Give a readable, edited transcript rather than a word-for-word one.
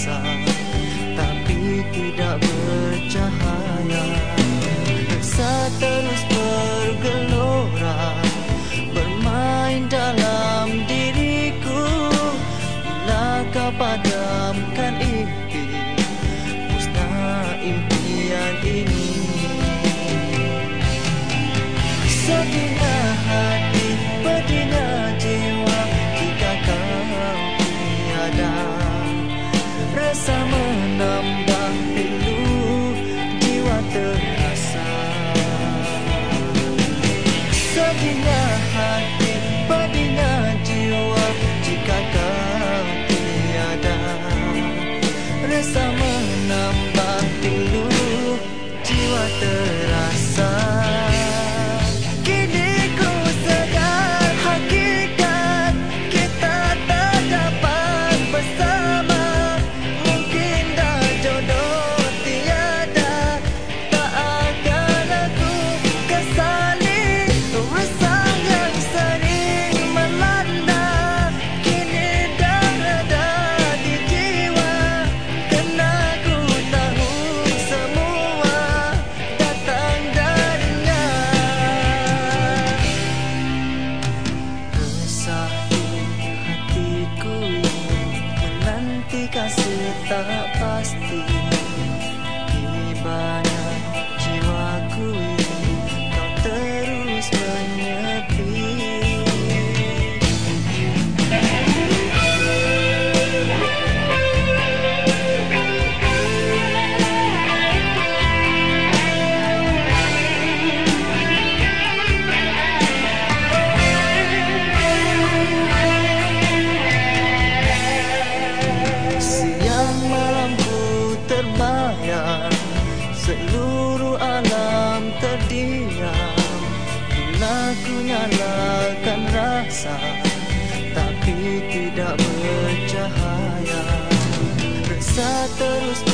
rasa, tapi tidak bercahaya. Rasa terus bergelora, bermain dalam diriku. Bila kau padamkan ini, musnah impian ini. Sedihnya hati, pedihnya jiwa, jika kau tiada. Rasa menambah pilu, jiwa terasa. Sedihnya hati, pedihnya jiwa, jika kau tiada. Rasa menambah pilu, jiwa terasa. Kasih tak pasti, tibanya jiwaku ini kau terus menyepi. Terbayang, seluruh alam terdiam. Bila ku nyalakan rasa, tapi tidak bercahaya. Rasa terus